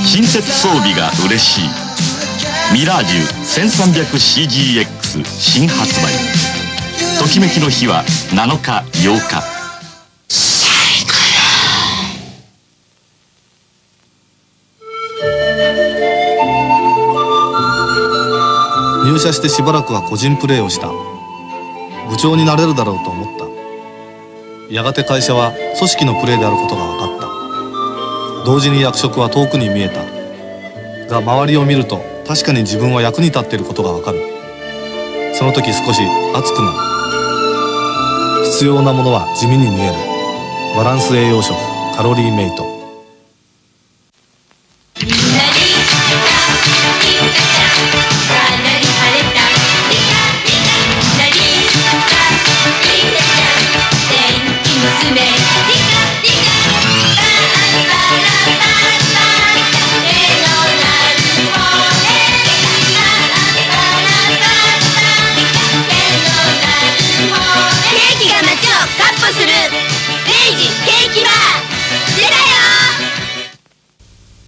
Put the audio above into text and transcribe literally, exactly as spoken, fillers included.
新設装備が嬉しいミラージュ せんさんびゃくシージーエックス 新発売。ときめきの日はなのかようか。 入社してしばらくは個人プレーをした。部長になれるだろうと思った。やがて会社は組織のプレーであることが分かった。同時に役職は遠くに見えたが、周りを見ると確かに自分は役に立っていることが分かる。その時少し熱くなる。必要なものは地味に見える。バランス栄養食カロリーメイト。 ケーキが街をカッポする。明治ケーキバー。